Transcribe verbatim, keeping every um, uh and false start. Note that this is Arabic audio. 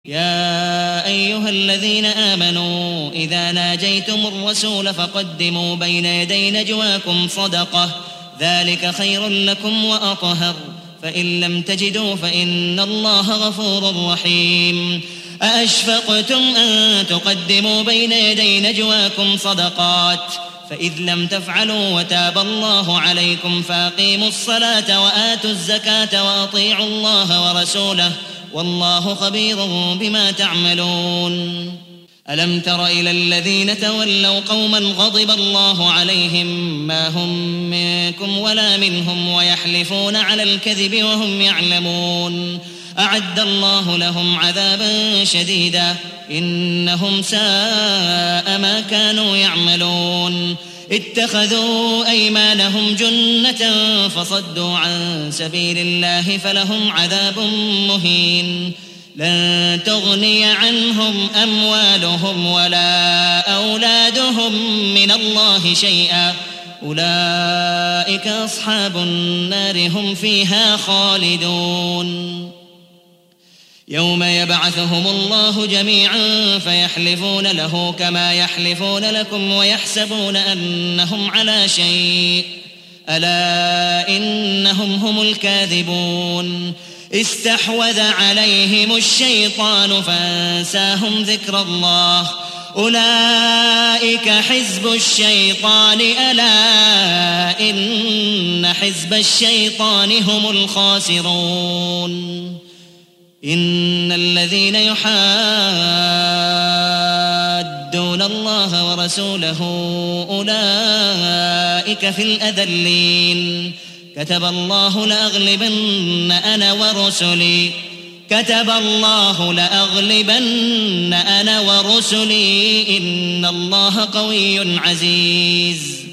يا أيها الذين آمنوا إذا ناجيتم الرسول فقدموا بين يدي نجواكم صدقة ذلك خير لكم وأطهر فإن لم تجدوا فإن الله غفور رحيم أأشفقتم أن تقدموا بين يدي نجواكم صدقات فإذ لم تفعلوا وتاب الله عليكم فأقيموا الصلاة وآتوا الزكاة وأطيعوا الله ورسوله والله خبير بما تعملون ألم تر إلى الذين تولوا قوما غضب الله عليهم ما هم منكم ولا منهم ويحلفون على الكذب وهم يعلمون أعد الله لهم عذابا شديدا إنهم ساء ما كانوا يعملون اتخذوا أيمانهم جنة فصدوا عن سبيل الله فلهم عذاب مهين لن تغني عنهم أموالهم ولا أولادهم من الله شيئا أولئك أصحاب النار هم فيها خالدون يوم يبعثهم الله جميعا فيحلفون له كما يحلفون لكم ويحسبون أنهم على شيء ألا إنهم هم الكاذبون استحوذ عليهم الشيطان فانساهم ذكر الله أولئك حزب الشيطان ألا إن حزب الشيطان هم الخاسرون إن الذين يحادون الله ورسوله أولئك في الأذلين كتب الله لأغلبن أنا ورسلي كتب الله لأغلبن أنا ورسلي إن الله قوي عزيز